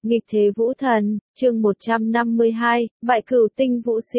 Nghịch thế vũ thần, chương 152, bại cửu tinh vũ sĩ.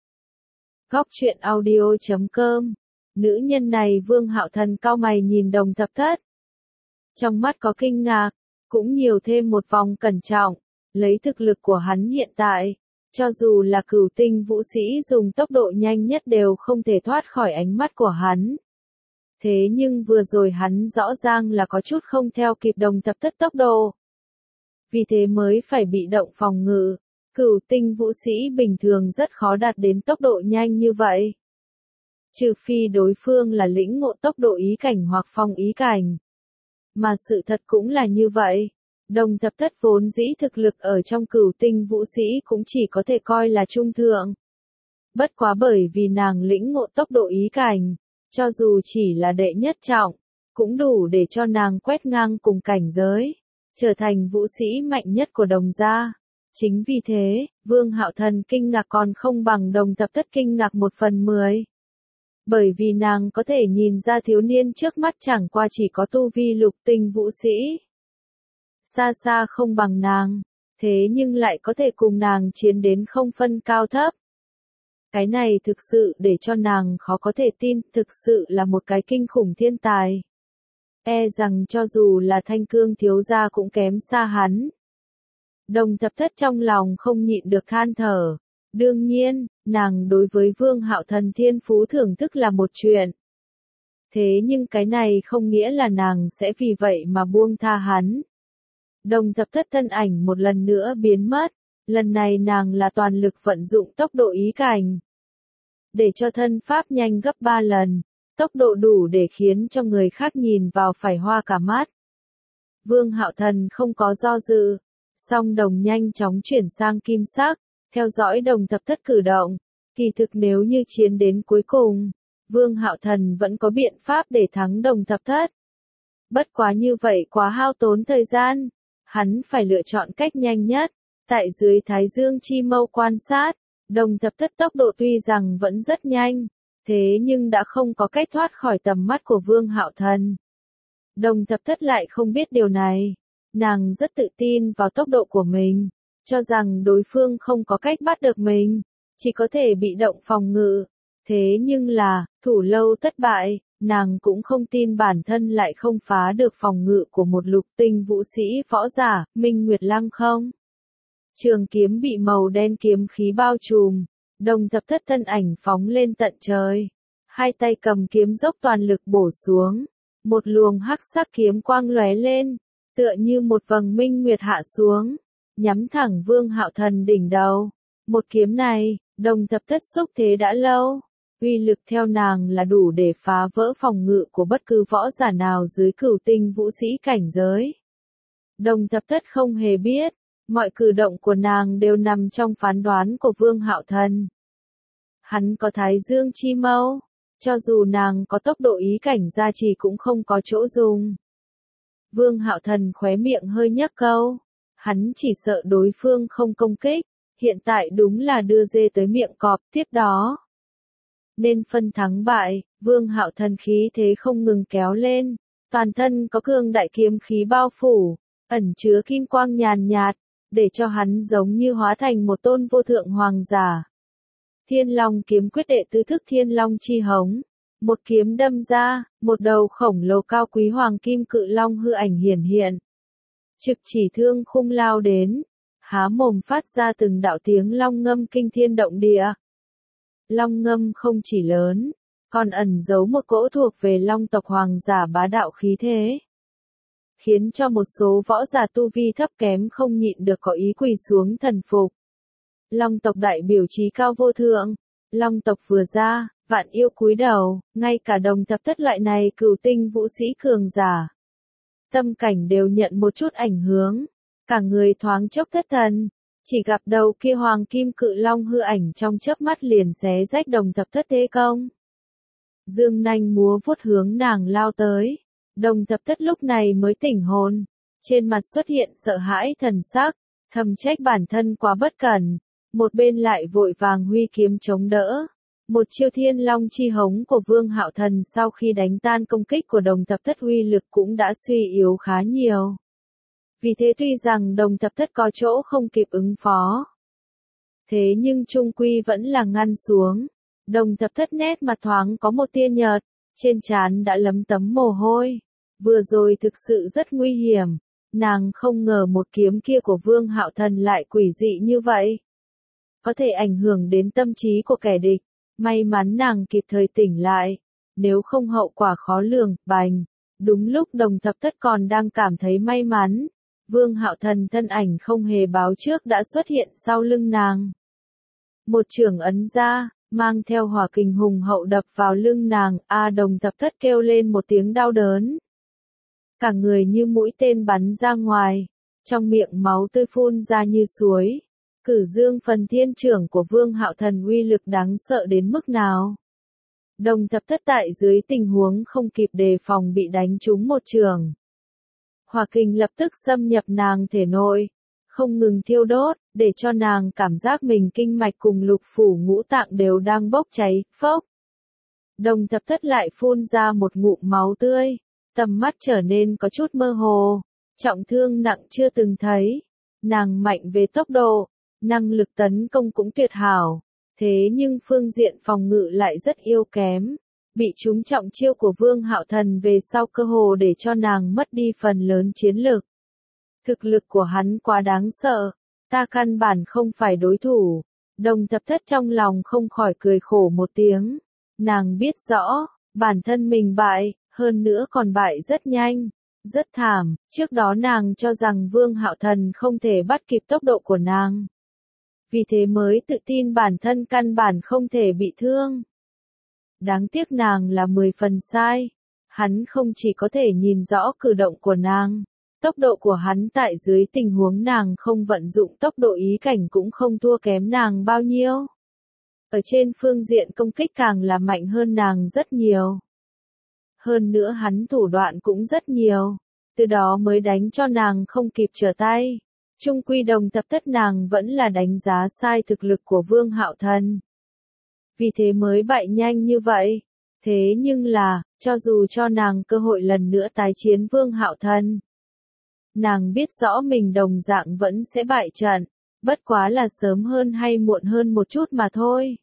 Góc truyện audio.com. Nữ nhân này Vương Hạo Thần cau mày nhìn Đồng Thập Thất. Trong mắt có kinh ngạc, cũng nhiều thêm một vòng cẩn trọng, lấy thực lực của hắn hiện tại, cho dù là cửu tinh vũ sĩ dùng tốc độ nhanh nhất đều không thể thoát khỏi ánh mắt của hắn. Thế nhưng vừa rồi hắn rõ ràng là có chút không theo kịp Đồng Thập Thất tốc độ. Vì thế mới phải bị động phòng ngự. Cửu tinh vũ sĩ bình thường rất khó đạt đến tốc độ nhanh như vậy. Trừ phi đối phương là lĩnh ngộ tốc độ ý cảnh hoặc phong ý cảnh. Mà sự thật cũng là như vậy. Đồng Thập Thất vốn dĩ thực lực ở trong cửu tinh vũ sĩ cũng chỉ có thể coi là trung thượng. Bất quá bởi vì nàng lĩnh ngộ tốc độ ý cảnh, cho dù chỉ là đệ nhất trọng, cũng đủ để cho nàng quét ngang cùng cảnh giới, trở thành vũ sĩ mạnh nhất của Đồng gia. Chính vì thế, Vương Hạo Thần kinh ngạc còn không bằng Đồng Thập Thất kinh ngạc 1/10. Bởi vì nàng có thể nhìn ra thiếu niên trước mắt chẳng qua chỉ có tu vi lục tinh vũ sĩ. Xa xa không bằng nàng, thế nhưng lại có thể cùng nàng chiến đến không phân cao thấp. Cái này thực sự để cho nàng khó có thể tin, thực sự là một cái kinh khủng thiên tài. E rằng cho dù là Thanh Cương thiếu gia cũng kém xa hắn. Đồng Thập Thất trong lòng không nhịn được than thở. Đương nhiên, nàng đối với Vương Hạo Thần thiên phú thưởng thức là một chuyện. Thế nhưng cái này không nghĩa là nàng sẽ vì vậy mà buông tha hắn. Đồng Thập Thất thân ảnh một lần nữa biến mất. Lần này nàng là toàn lực vận dụng tốc độ ý cảnh. Để cho thân pháp nhanh gấp 3 lần. Tốc độ đủ để khiến cho người khác nhìn vào phải hoa cả mắt. Vương Hạo Thần không có do dự. Song đồng nhanh chóng chuyển sang kim sắc, theo dõi Đồng Thập Thất cử động. Kỳ thực nếu như chiến đến cuối cùng, Vương Hạo Thần vẫn có biện pháp để thắng Đồng Thập Thất. Bất quá như vậy quá hao tốn thời gian. Hắn phải lựa chọn cách nhanh nhất. Tại dưới Thái Dương chi mâu quan sát, Đồng Thập Thất tốc độ tuy rằng vẫn rất nhanh, thế nhưng đã không có cách thoát khỏi tầm mắt của Vương Hạo Thần. Đồng Thập Thất lại không biết điều này. Nàng rất tự tin vào tốc độ của mình, cho rằng đối phương không có cách bắt được mình, chỉ có thể bị động phòng ngự. Thế nhưng là, thủ lâu thất bại, nàng cũng không tin bản thân lại không phá được phòng ngự của một lục tinh vũ sĩ võ giả, Minh Nguyệt Lăng không. Trường kiếm bị màu đen kiếm khí bao trùm, Đồng Thập Thất thân ảnh phóng lên tận trời. Hai tay cầm kiếm dốc toàn lực bổ xuống, một luồng hắc sắc kiếm quang lóe lên, tựa như một vầng minh nguyệt hạ xuống, nhắm thẳng Vương Hạo Thần đỉnh đầu. Một kiếm này, Đồng Thập Thất xúc thế đã lâu, uy lực theo nàng là đủ để phá vỡ phòng ngự của bất cứ võ giả nào dưới cửu tinh vũ sĩ cảnh giới. Đồng Thập Thất không hề biết, mọi cử động của nàng đều nằm trong phán đoán của Vương Hạo Thần. Hắn có Thái Dương chi mâu, cho dù nàng có tốc độ ý cảnh gia trì cũng không có chỗ dùng. Vương Hạo Thần khóe miệng hơi nhếch câu, hắn chỉ sợ đối phương không công kích, hiện tại đúng là đưa dê tới miệng cọp, tiếp đó. Nên phân thắng bại, Vương Hạo Thần khí thế không ngừng kéo lên, toàn thân có cương đại kiếm khí bao phủ, ẩn chứa kim quang nhàn nhạt, để cho hắn giống như hóa thành một tôn vô thượng hoàng giả. Thiên Long kiếm quyết đệ tứ thức Thiên Long chi hống. Một kiếm đâm ra, một đầu khổng lồ cao quý hoàng kim cự long hư ảnh hiển hiện. Trực chỉ thương khung lao đến, há mồm phát ra từng đạo tiếng long ngâm kinh thiên động địa. Long ngâm không chỉ lớn, còn ẩn giấu một cỗ thuộc về long tộc hoàng giả bá đạo khí thế. Khiến cho một số võ giả tu vi thấp kém không nhịn được có ý quỳ xuống thần phục. Long tộc đại biểu trí cao vô thượng, long tộc vừa ra, vạn yêu cúi đầu, ngay cả Đồng Thập Thất loại này cửu tinh vũ sĩ cường giả. Tâm cảnh đều nhận một chút ảnh hưởng, cả người thoáng chốc thất thần, chỉ gặp đầu kia hoàng kim cự long hư ảnh trong chớp mắt liền xé rách Đồng Thập Thất thế công. Dương nanh múa vuốt hướng nàng lao tới, Đồng Thập Thất lúc này mới tỉnh hồn, trên mặt xuất hiện sợ hãi thần sắc, thầm trách bản thân quá bất cẩn, một bên lại vội vàng huy kiếm chống đỡ. Một chiêu Thiên Long chi hống của Vương Hạo Thần sau khi đánh tan công kích của Đồng Thập Thất uy lực cũng đã suy yếu khá nhiều. Vì thế tuy rằng Đồng Thập Thất có chỗ không kịp ứng phó, thế nhưng chung quy vẫn là ngăn xuống. Đồng Thập Thất nét mặt thoáng có một tia nhợt, trên trán đã lấm tấm mồ hôi. Vừa rồi thực sự rất nguy hiểm, nàng không ngờ một kiếm kia của Vương Hạo Thần lại quỷ dị như vậy. Có thể ảnh hưởng đến tâm trí của kẻ địch, may mắn nàng kịp thời tỉnh lại, nếu không hậu quả khó lường, bành. Đúng lúc Đồng Thập Thất còn đang cảm thấy may mắn, Vương Hạo Thần thân ảnh không hề báo trước đã xuất hiện sau lưng nàng. Một chưởng ấn ra, mang theo hỏa kình hùng hậu đập vào lưng nàng, Đồng Thập Thất kêu lên một tiếng đau đớn. Cả người như mũi tên bắn ra ngoài, trong miệng máu tươi phun ra như suối. Cử Dương Phần Thiên Chưởng của Vương Hạo Thần uy lực đáng sợ đến mức nào. Đồng Thập Thất tại dưới tình huống không kịp đề phòng bị đánh trúng một chưởng. Hỏa kình lập tức xâm nhập nàng thể nội, không ngừng thiêu đốt, để cho nàng cảm giác mình kinh mạch cùng lục phủ ngũ tạng đều đang bốc cháy, phốc. Đồng Thập Thất lại phun ra một ngụm máu tươi, tầm mắt trở nên có chút mơ hồ, trọng thương nặng chưa từng thấy. Nàng mạnh về tốc độ, năng lực tấn công cũng tuyệt hảo, thế nhưng phương diện phòng ngự lại rất yếu kém. Bị trúng trọng chiêu của Vương Hạo Thần về sau cơ hồ để cho nàng mất đi phần lớn chiến lực. Thực lực của hắn quá đáng sợ, ta căn bản không phải đối thủ. Đồng Thập Thất trong lòng không khỏi cười khổ một tiếng. Nàng biết rõ, bản thân mình bại, hơn nữa còn bại rất nhanh, rất thảm. Trước đó nàng cho rằng Vương Hạo Thần không thể bắt kịp tốc độ của nàng. Vì thế mới tự tin bản thân căn bản không thể bị thương. Đáng tiếc nàng là 10 phần sai. Hắn không chỉ có thể nhìn rõ cử động của nàng, tốc độ của hắn tại dưới tình huống nàng không vận dụng tốc độ ý cảnh cũng không thua kém nàng bao nhiêu. Ở trên phương diện công kích càng là mạnh hơn nàng rất nhiều. Hơn nữa hắn thủ đoạn cũng rất nhiều, từ đó mới đánh cho nàng không kịp trở tay. Chung quy Đồng Thập Thất nàng vẫn là đánh giá sai thực lực của Vương Hạo Thần. Vì thế mới bại nhanh như vậy. Thế nhưng là, cho dù cho nàng cơ hội lần nữa tái chiến Vương Hạo Thần, nàng biết rõ mình đồng dạng vẫn sẽ bại trận, bất quá là sớm hơn hay muộn hơn một chút mà thôi.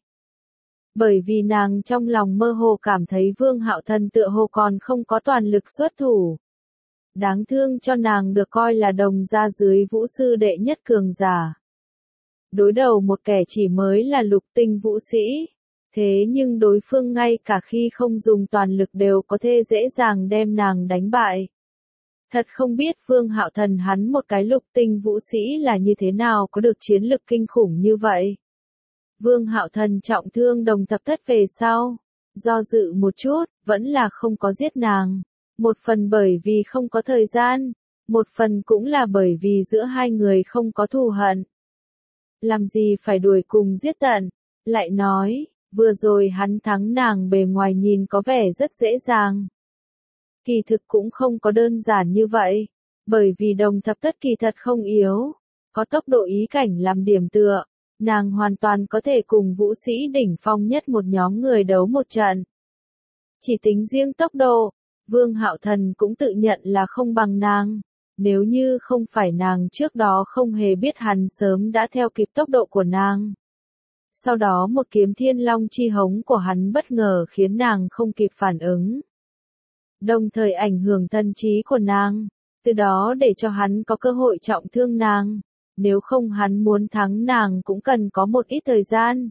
Bởi vì nàng trong lòng mơ hồ cảm thấy Vương Hạo Thần tựa hồ còn không có toàn lực xuất thủ. Đáng thương cho nàng được coi là đồng gia dưới vũ sư đệ nhất cường giả. Đối đầu một kẻ chỉ mới là lục tinh vũ sĩ. Thế nhưng đối phương ngay cả khi không dùng toàn lực đều có thể dễ dàng đem nàng đánh bại. Thật không biết Vương Hạo Thần hắn một cái lục tinh vũ sĩ là như thế nào có được chiến lực kinh khủng như vậy. Vương Hạo Thần trọng thương Đồng Thập Thất về sau, do dự một chút, vẫn là không có giết nàng. Một phần bởi vì không có thời gian, một phần cũng là bởi vì giữa hai người không có thù hận. Làm gì phải đuổi cùng giết tận, lại nói, vừa rồi hắn thắng nàng bề ngoài nhìn có vẻ rất dễ dàng. Kỳ thực cũng không có đơn giản như vậy, bởi vì Đồng Thập Thất kỳ thật không yếu, có tốc độ ý cảnh làm điểm tựa, nàng hoàn toàn có thể cùng vũ sĩ đỉnh phong nhất một nhóm người đấu một trận. Chỉ tính riêng tốc độ, Vương Hạo Thần cũng tự nhận là không bằng nàng, nếu như không phải nàng trước đó không hề biết hắn sớm đã theo kịp tốc độ của nàng. Sau đó một kiếm Thiên Long chi hống của hắn bất ngờ khiến nàng không kịp phản ứng. Đồng thời ảnh hưởng tâm trí của nàng, từ đó để cho hắn có cơ hội trọng thương nàng, nếu không hắn muốn thắng nàng cũng cần có một ít thời gian.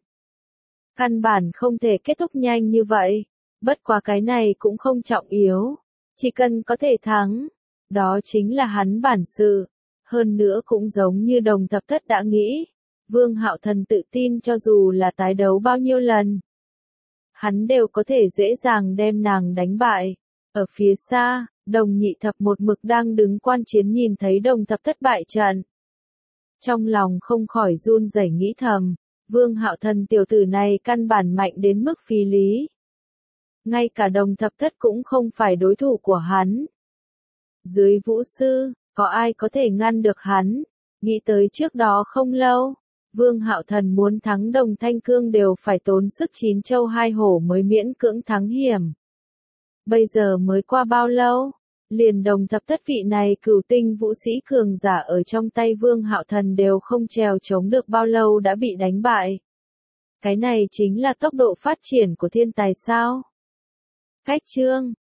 Căn bản không thể kết thúc nhanh như vậy, bất quá cái này cũng không trọng yếu, chỉ cần có thể thắng, đó chính là hắn bản sự, hơn nữa cũng giống như Đồng Thập Thất đã nghĩ. Vương Hạo Thần tự tin cho dù là tái đấu bao nhiêu lần, hắn đều có thể dễ dàng đem nàng đánh bại. Ở phía xa, Đồng Nhị Thập một mực đang đứng quan chiến nhìn thấy Đồng Thập Thất bại trận. Trong lòng không khỏi run rẩy nghĩ thầm, Vương Hạo Thần tiểu tử này căn bản mạnh đến mức phi lý. Ngay cả Đồng Thập Thất cũng không phải đối thủ của hắn. Dưới vũ sư, có ai có thể ngăn được hắn? Nghĩ tới trước đó không lâu, Vương Hạo Thần muốn thắng Đồng Thanh Cương đều phải tốn sức 9 châu 2 hổ mới miễn cưỡng thắng hiểm. Bây giờ mới qua bao lâu? Liền Đồng Thập Thất vị này cửu tinh vũ sĩ cường giả ở trong tay Vương Hạo Thần đều không trèo chống được bao lâu đã bị đánh bại. Cái này chính là tốc độ phát triển của thiên tài sao? Cách chương